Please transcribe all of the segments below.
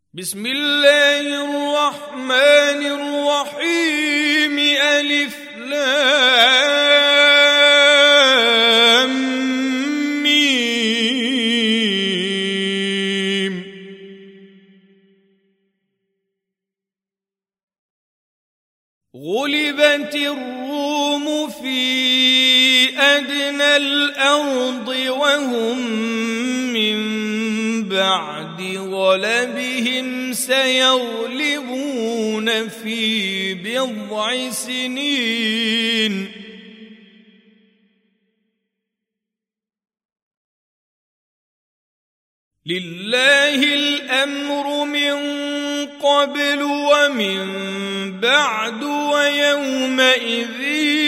بسم الله الرحمن الرحيم. ألف لام ميم. غلبت الروم في أدنى الأرض وهم من بعد غلبهم سيغلبون في بضع سنين. لله الأمر من قبل ومن بعد ويومئذ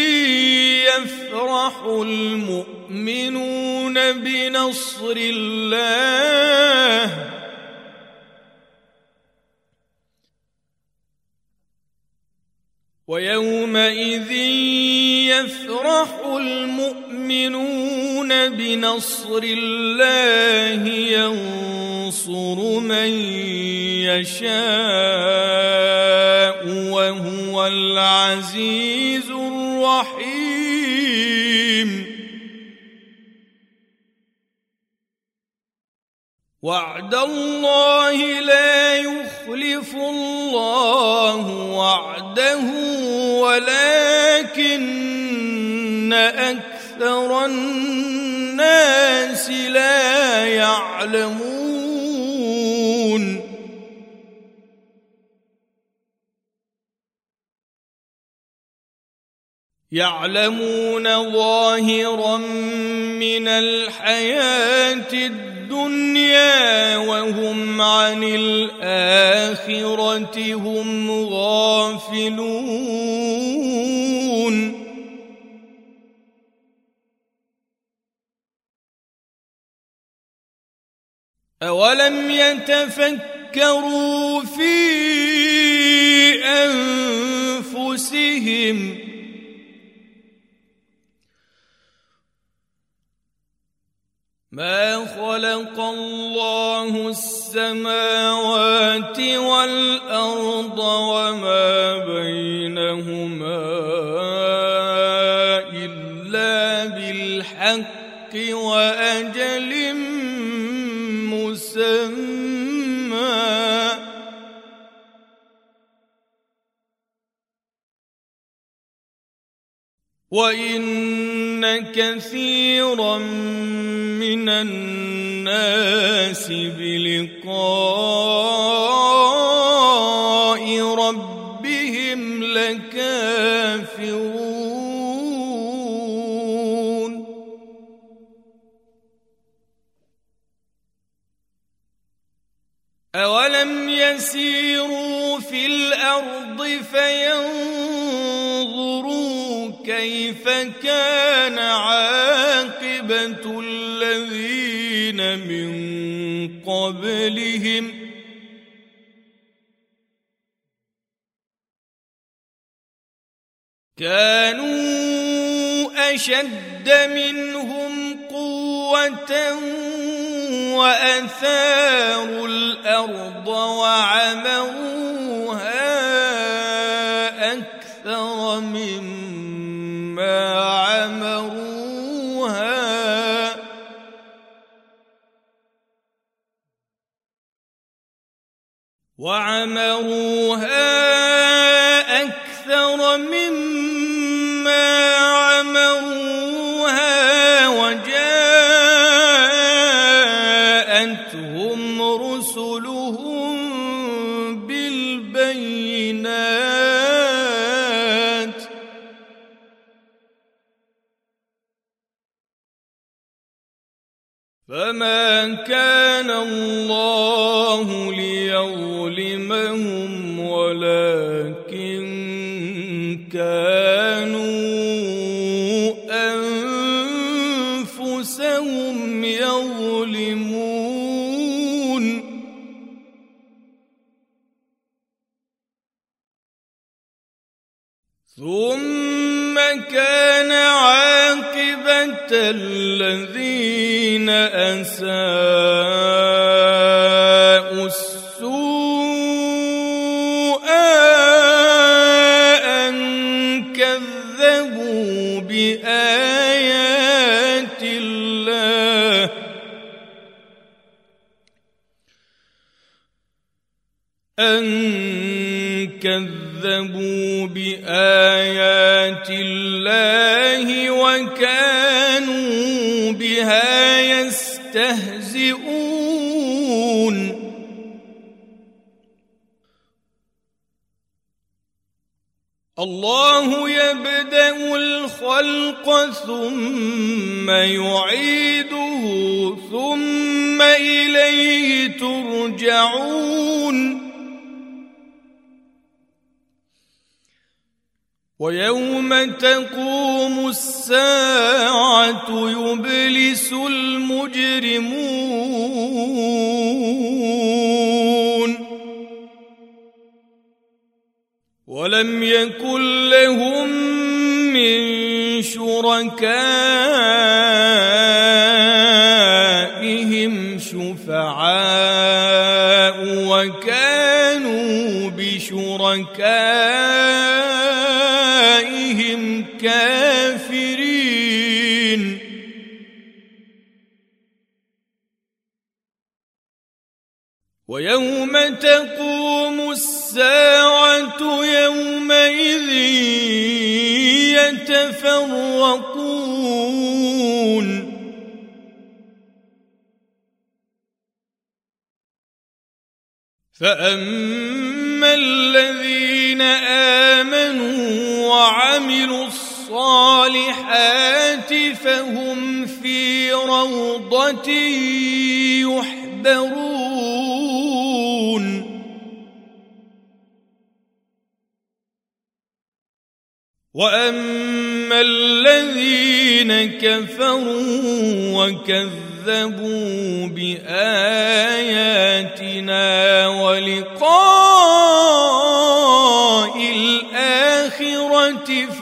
يفرح المؤمنون بنصر الله ويومئذ يفرح المؤمنون بنصر الله ينصر من يشاء وهو العزيز الرحيم. وعد الله لا يخلف الله وعده ولكن أكثر الناس لا يعلمون. يعلمون ظاهرا من الحياة الدنيا وهم عن الآخرة هم غافلون. أولم يتفكروا في أنفسهم ما خلق الله السماوات والأرض وما بينهما إلا بالحق وأجل مسمى. وإن كثيرا من الناس بلقاء ربهم لكافرون. أولم يسيروا في الأرض فينظروا كيف كان عاقبة الذين من قبلهم كانوا أشد منهم قوة وأثاروا الأرض وعمروها أكثر مما عمروها أكثر مما عمروها وجاءتهم رسلهم بالبينات فما كان الله ليظلمهم ولكن كانوا أنفسهم يظلمون. ثم كان عاقبة الذين أساءوا السوء أن كذبوا بآيات الله وكانوا بها يستهزئون الله يبدأ الخلق ثم يعيده ثم إليه ترجعون ويوم تقوم الساعة يبلس المجرمون ولم يكن لهم من شركائهم شفعاء وكانوا بشركائهم كافرين ويوم تقوم الساعة يومئذ يتفرقون فأما الذين آمنوا وعملوا الصالحات فهم في روضة يحبرون وأما الذين كفروا وكذبوا بآياتنا ولقاء الآخرة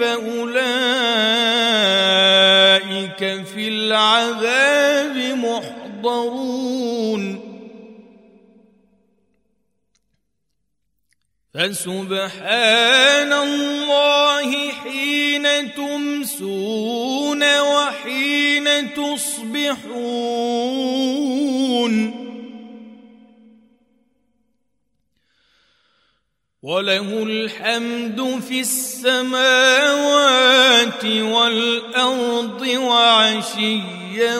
فأولئك في العذاب محضرون فسبحان الله حين تمسون وحين تصبحون وله الحمد في السماوات والأرض وعشيا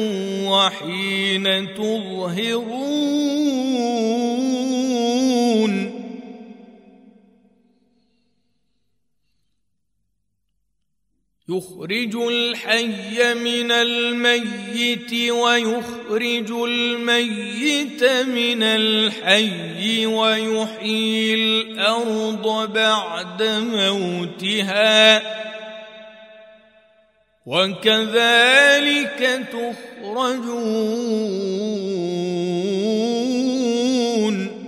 وحين تظهرون يخرج الحي من الميت ويخرج الميت من الحي ويحيي الأرض بعد موتها وكذلك تخرجون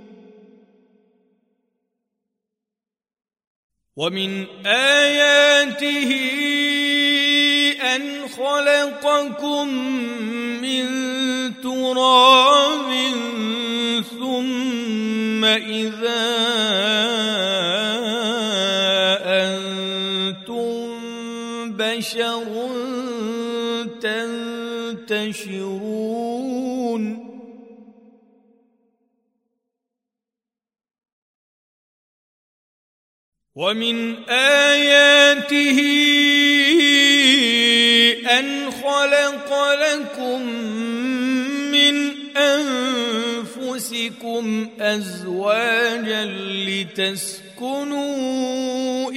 ومن آياته أن خلقكم من تراب ثم إذا أنتم بشر تنتشرون ومن آياته أن خلق لكم من أنفسكم أزواجا لتسكنوا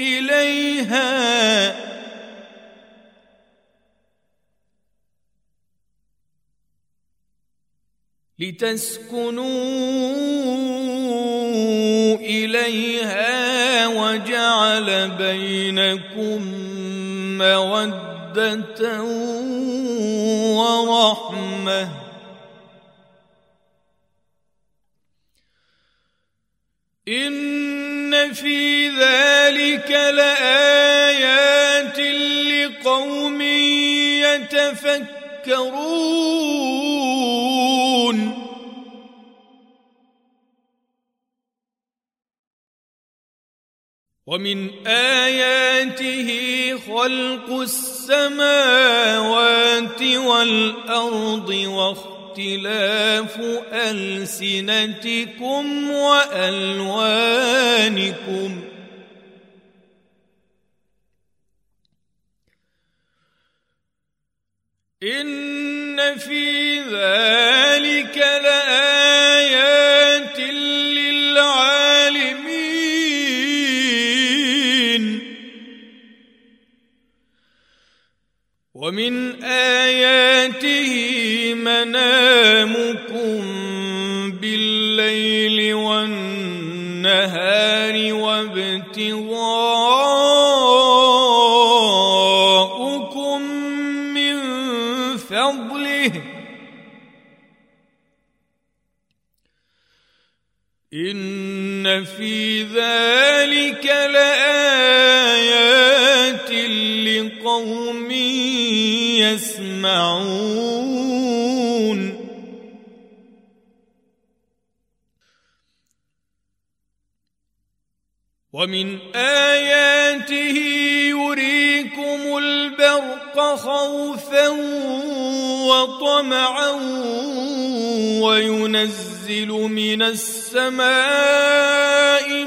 إليها وجعل بينكم مودة ورحمة إن في ذلك لآيات لقوم يتفكرون ومن آياته خلق السماوات والأرض واختلاف ألسنتكم وألوانكم إن في ذلك لآيات للعالمين ومن آياته منامكم بالليل والنهار وابتغاؤكم من فضله إن في ذلك لآيات لقوم يسمعون ومن آياته يريكم البرق خوفا وطمعا وينزل من السماء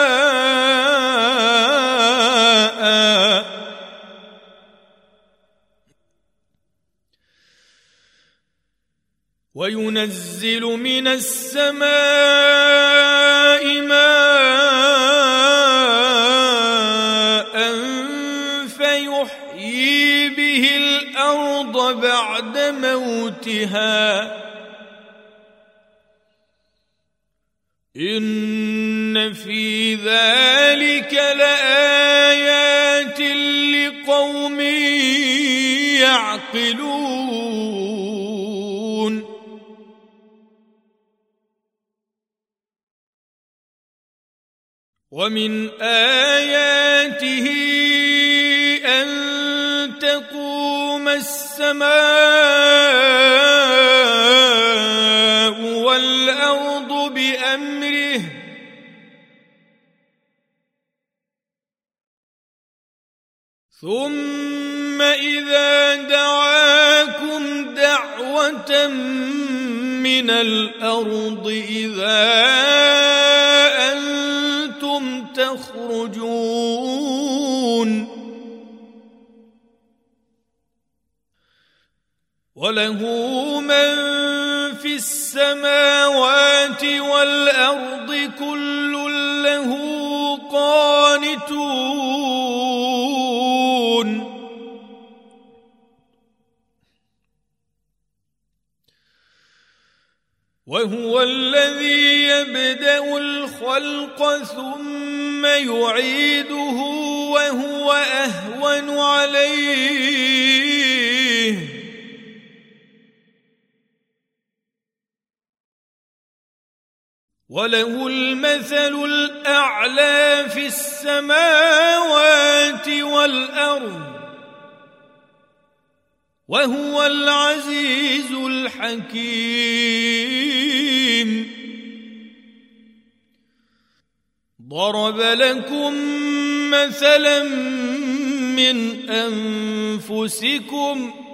ماء فيحيي به الأرض بعد موتها إن في ذلك لآيات لقوم يعقلون ومن آياته أن تقوم السماء والأرض بأمره ثم إذا دعاكم دعوة من الأرض إذا أنتم تخرجون وله من في السماوات والأرض كل له قانتون وهو الذي يبدأ الخلق ثم يعيده وهو أهون عليه وله المثل الأعلى في السماوات والأرض وهو العزيز الحكيم ضرب لكم مثلا من أنفسكم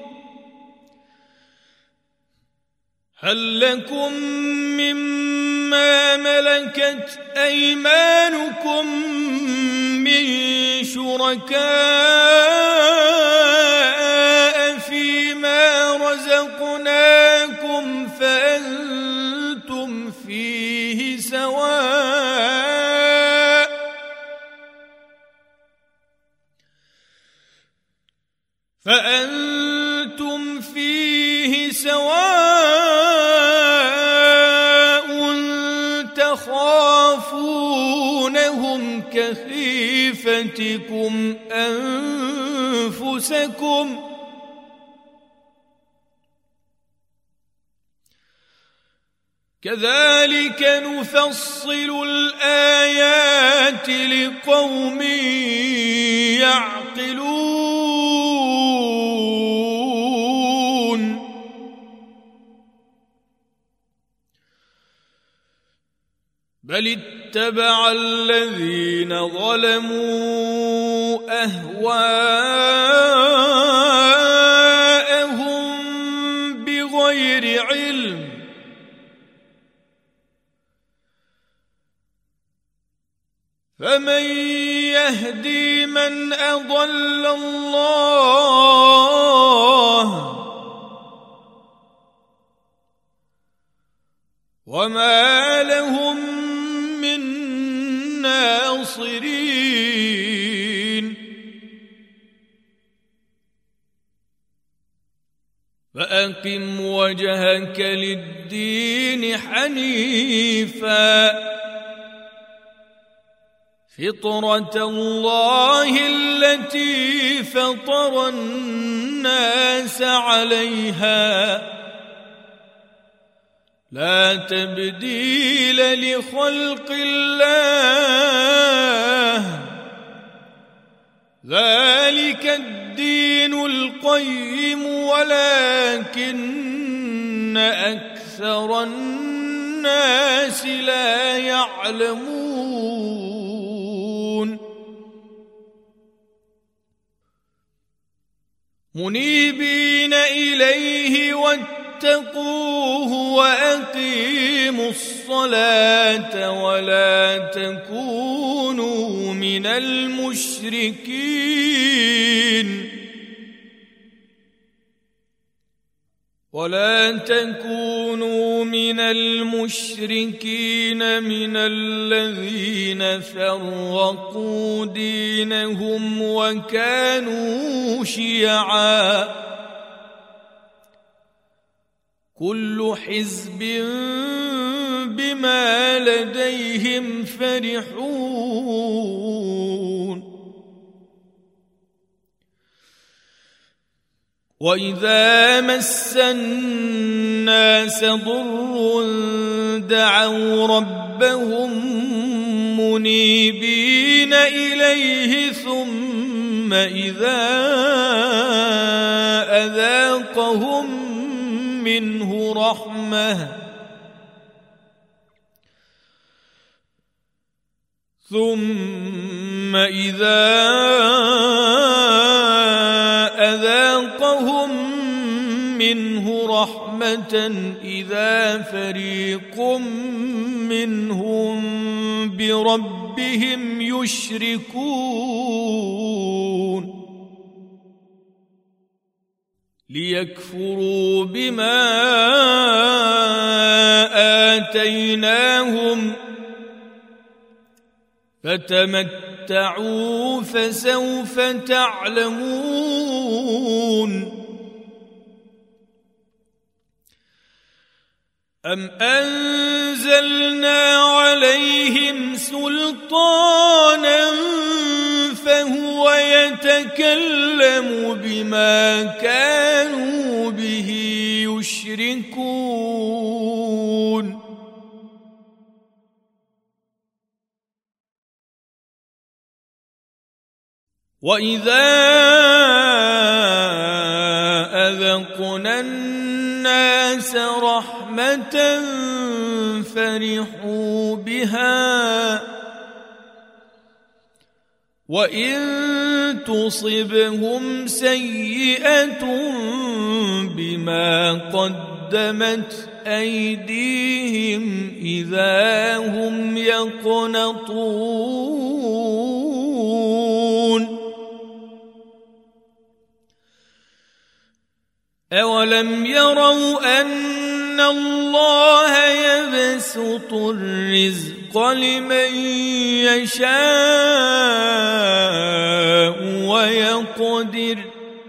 هل لكم مما ملكت أيمانكم من شركاء فيما رزقناكم فأنتم فيه سواء تخافونهم كخيفتكم أنفسكم كذلك نفصل الآيات لقوم يعقلون بل اتبع الذين ظلموا أهواءهم بغير علم فمن يهدي من أضل الله وما لهم من ناصرين فأقم وجهك للدين حنيفا فطرة الله التي فطر الناس عليها لا تبديل لخلق الله ذلك الدين القيم ولكن أكثر الناس لا يعلمون منيبين إليه واتقوه وأقيموا الصلاة ولا تكونوا من المشركين من الذين فرقوا دينهم وكانوا شيعا كل حزب بما لديهم فرحون وإذا مس الناس ضر دعوا ربهم منيبين إليه ثم إذا أذاقهم منه رحمة إذا فريق منهم بربهم يشركون ليكفروا بما آتيناهم فتمتعوا فسوف تعلمون أم أنزلنا عليهم سلطانا فهو يتكلم بما كانوا به يشركون وإذا أذقنا الناس رحمة فرحوا بها وإن تصبهم سيئة بما قدمت أيديهم إذا هم يقنطون أولم يروا أن الله يبسط الرزق لمن يشاء ويقدر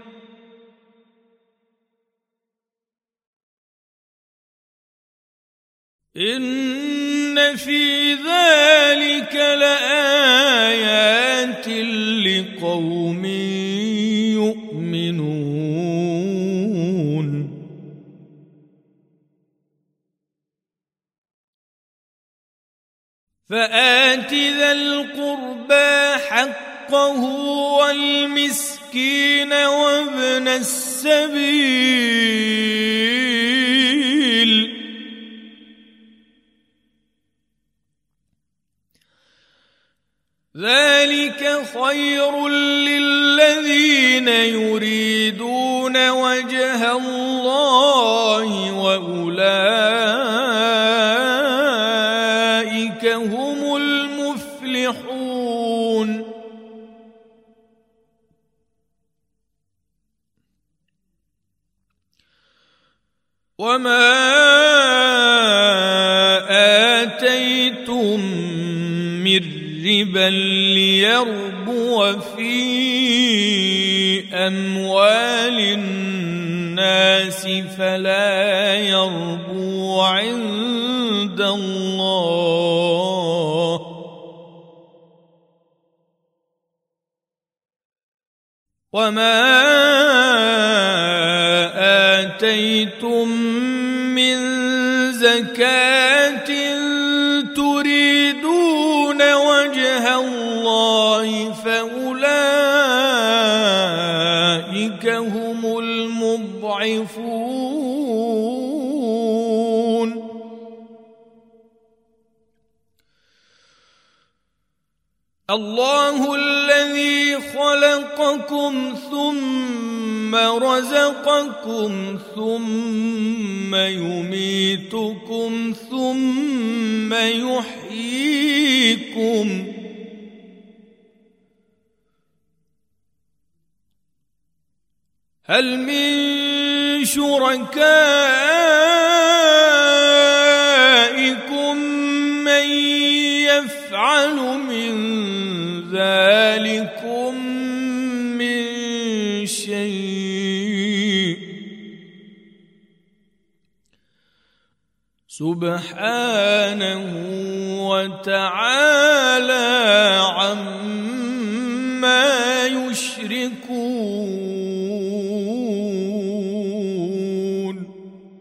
إن في ذلك لآيات لقوم يؤمنون فآت ذا القربى حقه والمسكين وابن السبيل ذلك خير للذين يريدون وجه الله وأولئك هم المفلحون وما آتيتم من ربا ليربو في أموال الناس فلا يربو عند الله، وما آتيتم من زكاة تريدون وجه الله فأولئك هم المضعفون. الله الذي خلقكم ثم رزقكم ثم يميتكم ثم يحييكم، هل من شركائكم من يفعل من ذلكم من شيء؟ سبحانه وتعالى عما يشركون.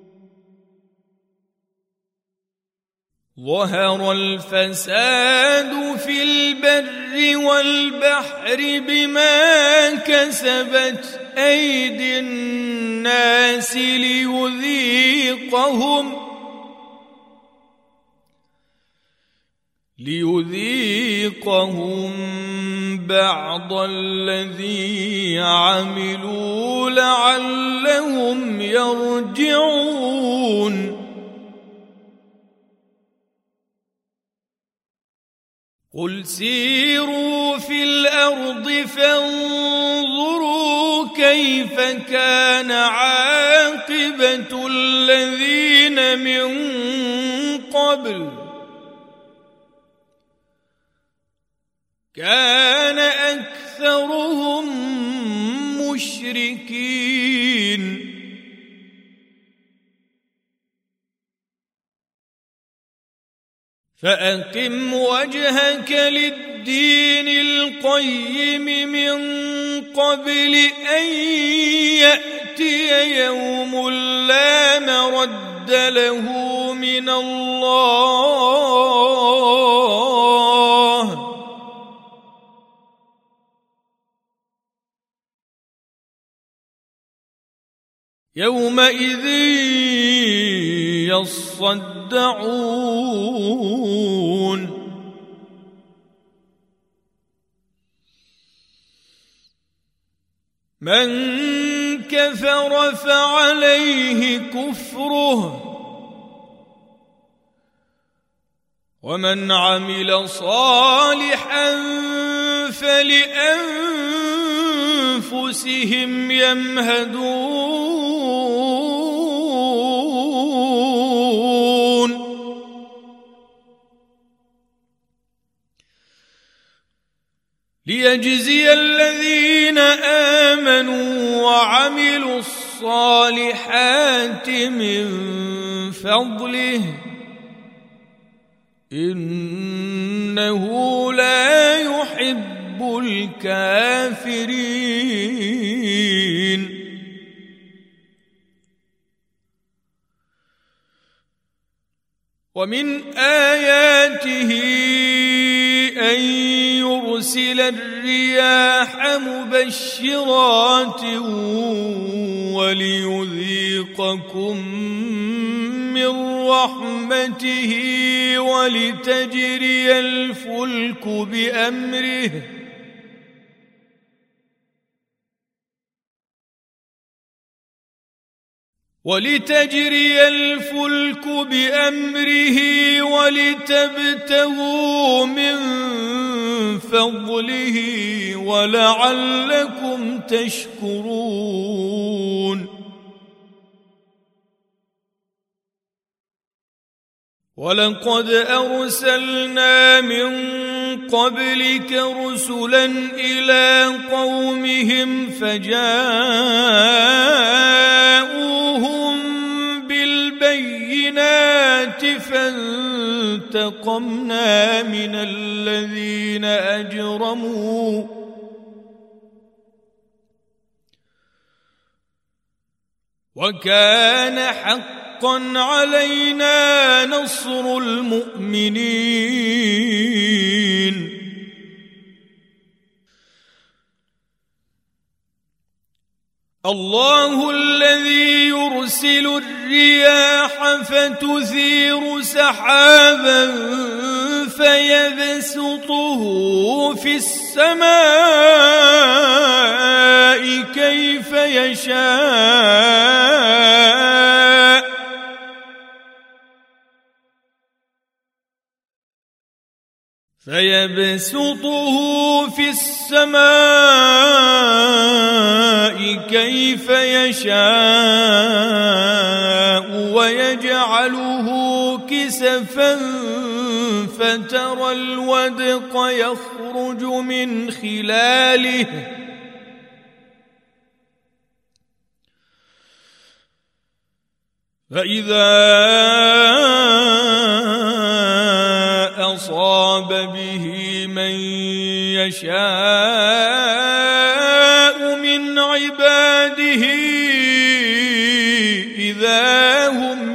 ظهر الفساد في البر والبحر بما كسبت أيدي الناس ليذيقهم بعض الذي عملوا لعلهم يرجعون. قل سيروا في الأرض فانظروا كيف كان عاقبة الذين من قبل، كان أكثرهم مشركين. فأقم وجهك للدين القيم من قبل أن يأتي يوم لا مرد له من الله، يومئذ يصدعون. من كفر فعليه كفره، ومن عمل صالحا فلأنفسهم يمهدون. ليجزي الذين آمنوا وعملوا الصالحات من فضله، إنه لا يحب الكافرين. ومن آياته أن يرسل الرياح مبشرات وليذيقكم من رحمته ولتجري الفلك بأمره ولتبتغوا من فضله ولعلكم تشكرون. ولقد أرسلنا من قبلك رسلا إلى قومهم فجاءوهم بالبينات فانتقمنا من الذين أجرموا وكان حقا علينا نصر المؤمنين الله الذي يرسل الرياح فتثير سحابا فيبسطه في السماء كيف يشاء ويجعله كسفا فترى الودق يخرج من خلاله فإذا أصاب به من يشاء من عباده إذا هم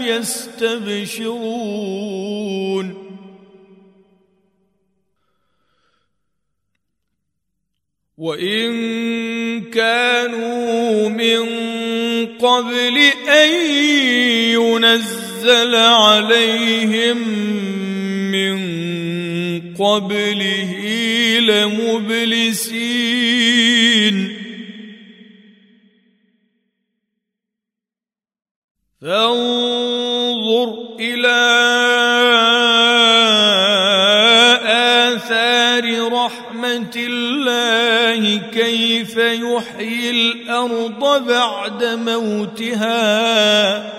يستبشرون وإن كانوا من قبل أن ينزل عليهم من قبله لمبلسين فانظر إلى آثار رحمة الله كيف يحيي الأرض بعد موتها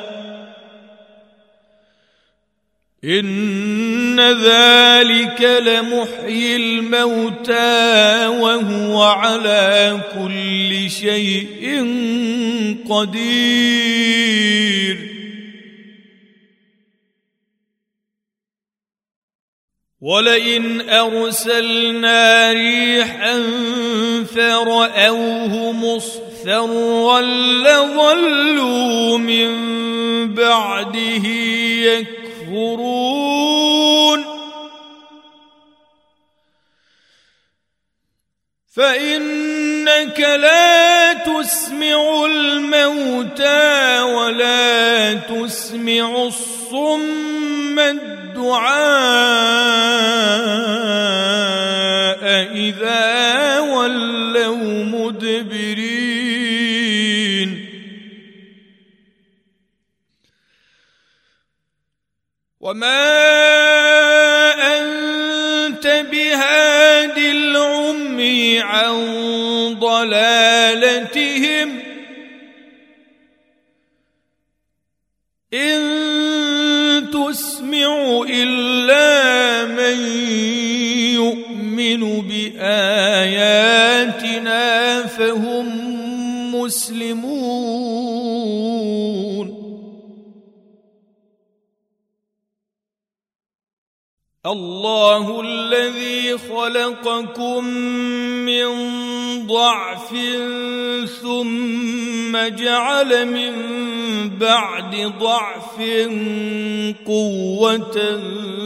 إن ذلك لمحيي الموتى وهو على كل شيء قدير ولئن أرسلنا ريحا فرأوه مصفرا لظلوا من بعده يكفرون فإنك لا تسمع الموتى ولا تسمع الصم الدعاء إذا ولوا مدبرين وما أنت بهاد العمي عن ضلالتهم إن تسمع إلا من يؤمن بآياتنا فهم مسلمون الله الذي خلقكم من ضعف ثم جعل من بعد ضعف قوة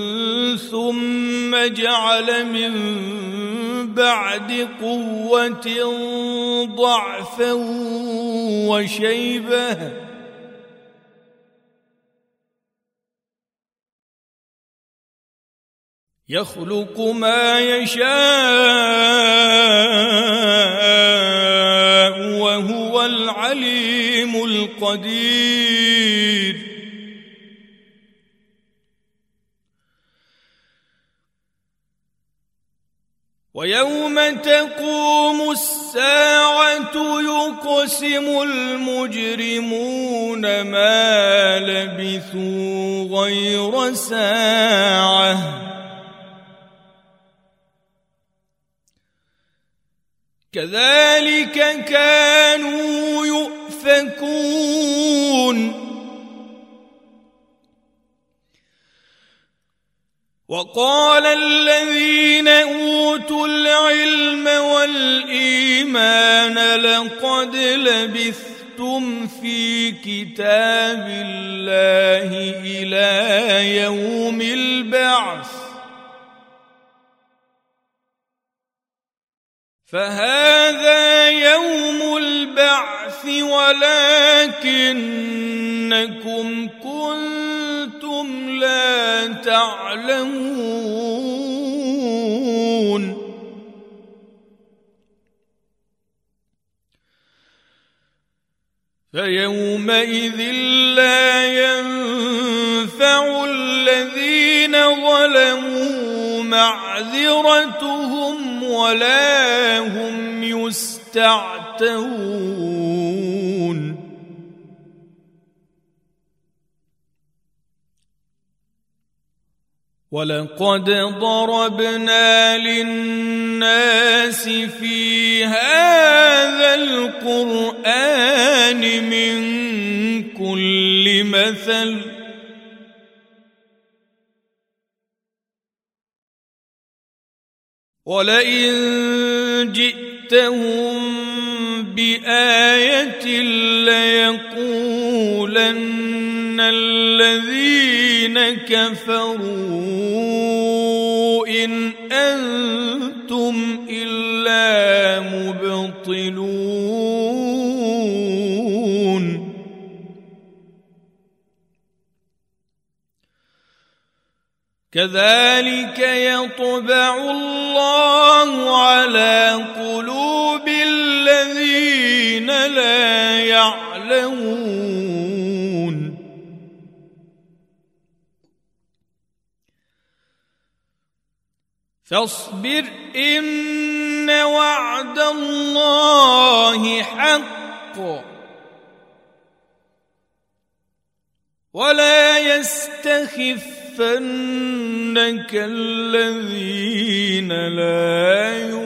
ثم جعل من بعد قوة ضعفا وشيبة يخلق ما يشاء وهو العليم القدير ويوم تقوم الساعة يقسم المجرمون ما لبثوا غير ساعة كذلك كانوا يؤفكون وقال الذين أوتوا العلم والإيمان لقد لبثتم في كتاب الله إلى يوم البعث فهذا يوم البعث ولكنكم كنتم لا تعلمون فيومئذ لا ينفع الذين ظلموا معذرتهم ولا هم يستعتبون ولقد ضربنا للناس في هذا القرآن من كل مثل ولئن جئتهم بآية ليقولن الذين كفروا إن أنتم إلا مبطلون كذلك يطبع الله على قلوب الذين لا يعلمون فاصبر إن وعد الله حق ولا يستخفنك الذين لا يؤمنون